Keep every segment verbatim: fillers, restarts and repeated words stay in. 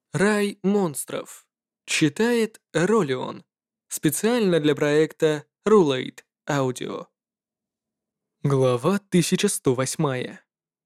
Рай монстров. Читает Ролион. Специально для проекта Rulate Audio. Глава тысяча сто восемь.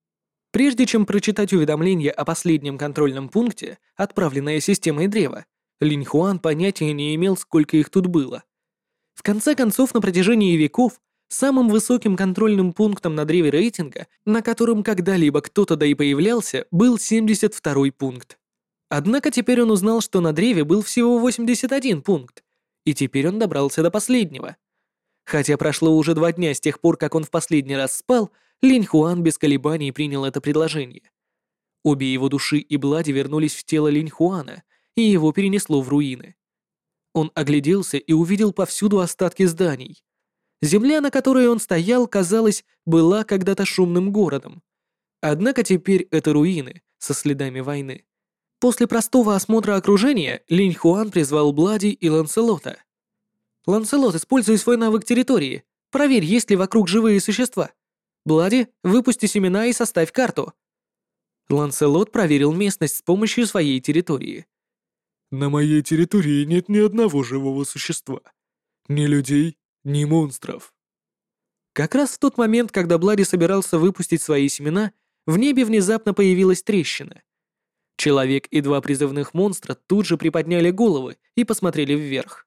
Прежде чем прочитать уведомление о последнем контрольном пункте, отправленное системой древа, Линь Хуан понятия не имел, сколько их тут было. В конце концов, на протяжении веков, самым высоким контрольным пунктом на древе рейтинга, на котором когда-либо кто-то да и появлялся, был семьдесят второй пункт. Однако теперь он узнал, что на древе был всего восемьдесят один пункт, и теперь он добрался до последнего. Хотя прошло уже два дня с тех пор, как он в последний раз спал, Линь Хуан без колебаний принял это предложение. Обе его души и Блади вернулись в тело Линь Хуана, и его перенесло в руины. Он огляделся и увидел повсюду остатки зданий. Земля, на которой он стоял, казалось, была когда-то шумным городом. Однако теперь это руины со следами войны. После простого осмотра окружения Линь Хуан призвал Блади и Ланселота. «Ланселот, используй свой навык территории. Проверь, есть ли вокруг живые существа. Блади, выпусти семена и составь карту». Ланселот проверил местность с помощью своей территории. На моей территории нет ни одного живого существа. Ни людей, ни монстров. Как раз в тот момент, когда Блади собирался выпустить свои семена, в небе внезапно появилась трещина. Человек и два призывных монстра тут же приподняли головы и посмотрели вверх.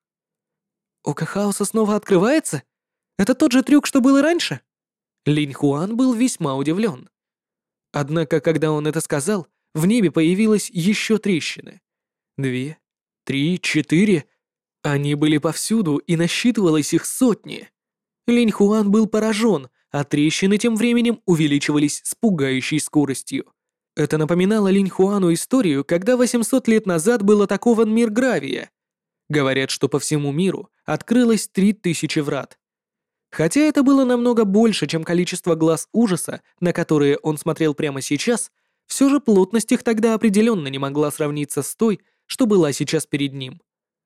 «Око хаоса снова открывается? Это тот же трюк, что был и раньше?» Линь Хуан был весьма удивлен. Однако, когда он это сказал, в небе появилась еще трещина. Две, три, четыре. Они были повсюду, и насчитывалось их сотни. Линь Хуан был поражен, а трещины тем временем увеличивались с пугающей скоростью. Это напоминало Линь Хуану историю, когда восемьсот лет назад был атакован мир Гравия. Говорят, что по всему миру открылось три тысячи врат. Хотя это было намного больше, чем количество глаз ужаса, на которые он смотрел прямо сейчас, все же плотность их тогда определенно не могла сравниться с той, что была сейчас перед ним.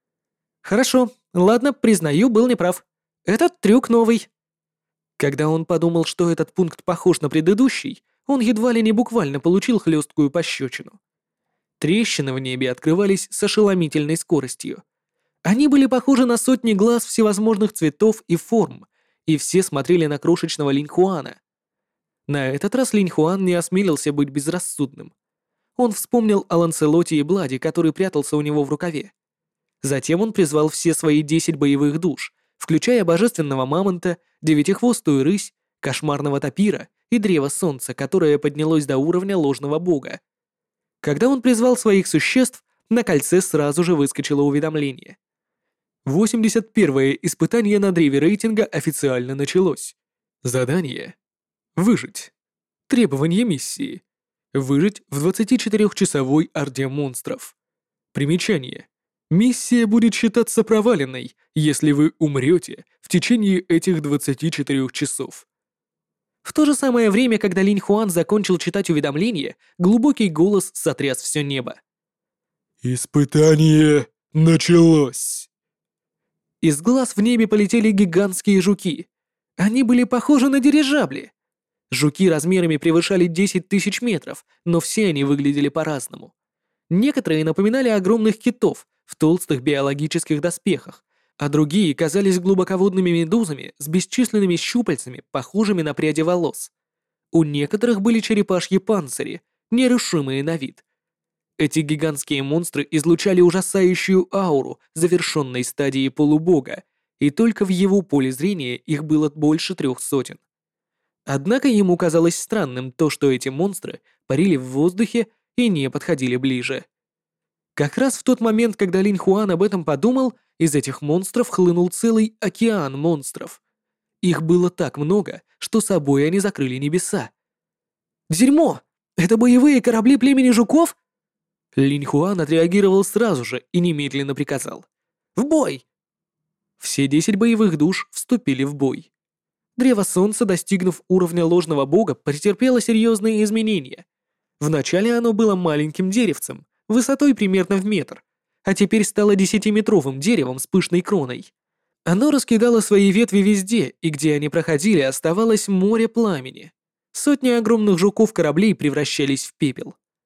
Хорошо, ладно, признаю, был неправ. Этот трюк новый. Когда он подумал, что этот пункт похож на предыдущий, он едва ли не буквально получил хлесткую пощечину. Трещины в небе открывались с ошеломительной скоростью. Они были похожи на сотни глаз всевозможных цветов и форм, и все смотрели на крошечного Линь Хуана. На этот раз Линь Хуан не осмелился быть безрассудным. Он вспомнил о Ланселоте и Блади, который прятался у него в рукаве. Затем он призвал все свои десять боевых душ, включая божественного мамонта, девятихвостую рысь, кошмарного тапира и древо солнца, которое поднялось до уровня ложного бога. Когда он призвал своих существ, на кольце сразу же выскочило уведомление. восемьдесят первое испытание на древе рейтинга официально началось. Задание. Выжить. Требования миссии. Выжить в двадцатичетырёхчасовой орде монстров. Примечание. Миссия будет считаться проваленной, если вы умрете в течение этих двадцати четырёх часов. В то же самое время, когда Линь Хуан закончил читать уведомление, глубокий голос сотряс все небо. Испытание началось. Из глаз в небе полетели гигантские жуки. Они были похожи на дирижабли. Жуки размерами превышали десять тысяч метров, но все они выглядели по-разному. Некоторые напоминали огромных китов в толстых биологических доспехах, а другие казались глубоководными медузами с бесчисленными щупальцами, похожими на пряди волос. У некоторых были черепашьи панцири, нерушимые на вид. Эти гигантские монстры излучали ужасающую ауру завершенной стадии полубога, и только в его поле зрения их было больше трех сотен. Однако ему казалось странным то, что эти монстры парили в воздухе и не подходили ближе. Как раз в тот момент, когда Линь Хуан об этом подумал, из этих монстров хлынул целый океан монстров. Их было так много, что собой они закрыли небеса. «Дерьмо! Это боевые корабли племени жуков?» Линь Хуан отреагировал сразу же и немедленно приказал. «В бой!» Все десять боевых душ вступили в бой. Древо Солнца, достигнув уровня ложного бога, претерпело серьезные изменения. Вначале оно было маленьким деревцем, высотой примерно в метр, а теперь стало десятиметровым деревом с пышной кроной. Оно раскидало свои ветви везде, и где они проходили, оставалось море пламени. Сотни огромных жуков-кораблей превращались в пепел.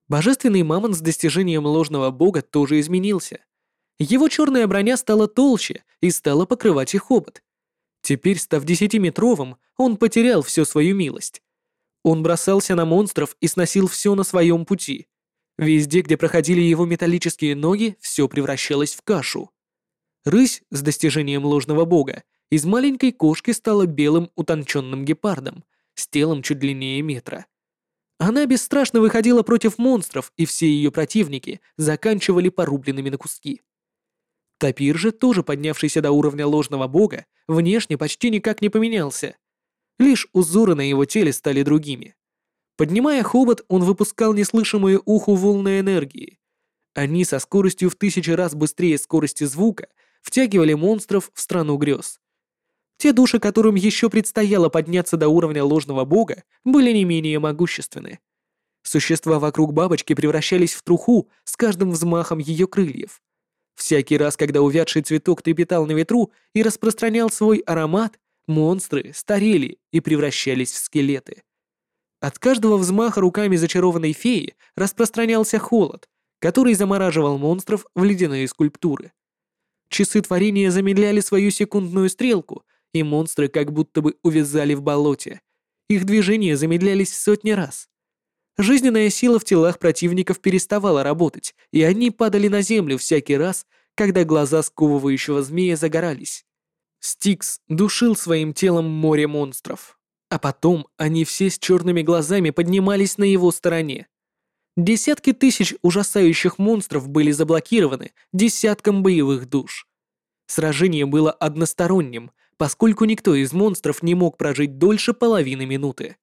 Божественный мамонт с достижением ложного бога тоже изменился. Его черная броня стала толще и стала покрывать их хобот. Теперь, став десятиметровым, он потерял всю свою милость. Он бросался на монстров и сносил все на своем пути. Везде, где проходили его металлические ноги, все превращалось в кашу. Рысь с достижением ложного бога из маленькой кошки стала белым утонченным гепардом с телом чуть длиннее метра. Она бесстрашно выходила против монстров, и все ее противники заканчивали порубленными на куски. Тапир же, тоже поднявшийся до уровня ложного бога, внешне почти никак не поменялся. Лишь узоры на его теле стали другими. Поднимая хобот, он выпускал неслышимые уху волны энергии. Они со скоростью в тысячи раз быстрее скорости звука втягивали монстров в страну грез. Те души, которым еще предстояло подняться до уровня ложного бога, были не менее могущественны. Существа вокруг бабочки превращались в труху с каждым взмахом ее крыльев. Всякий раз, когда увядший цветок трепетал на ветру и распространял свой аромат, монстры старели и превращались в скелеты. От каждого взмаха руками зачарованной феи распространялся холод, который замораживал монстров в ледяные скульптуры. Часы творения замедляли свою секундную стрелку, и монстры как будто бы увязали в болоте. Их движения замедлялись сотни раз. Жизненная сила в телах противников переставала работать, и они падали на землю всякий раз, когда глаза сковывающего змея загорались. Стикс душил своим телом море монстров. А потом они все с черными глазами поднимались на его стороне. Десятки тысяч ужасающих монстров были заблокированы десятком боевых душ. Сражение было односторонним, поскольку никто из монстров не мог прожить дольше половины минуты.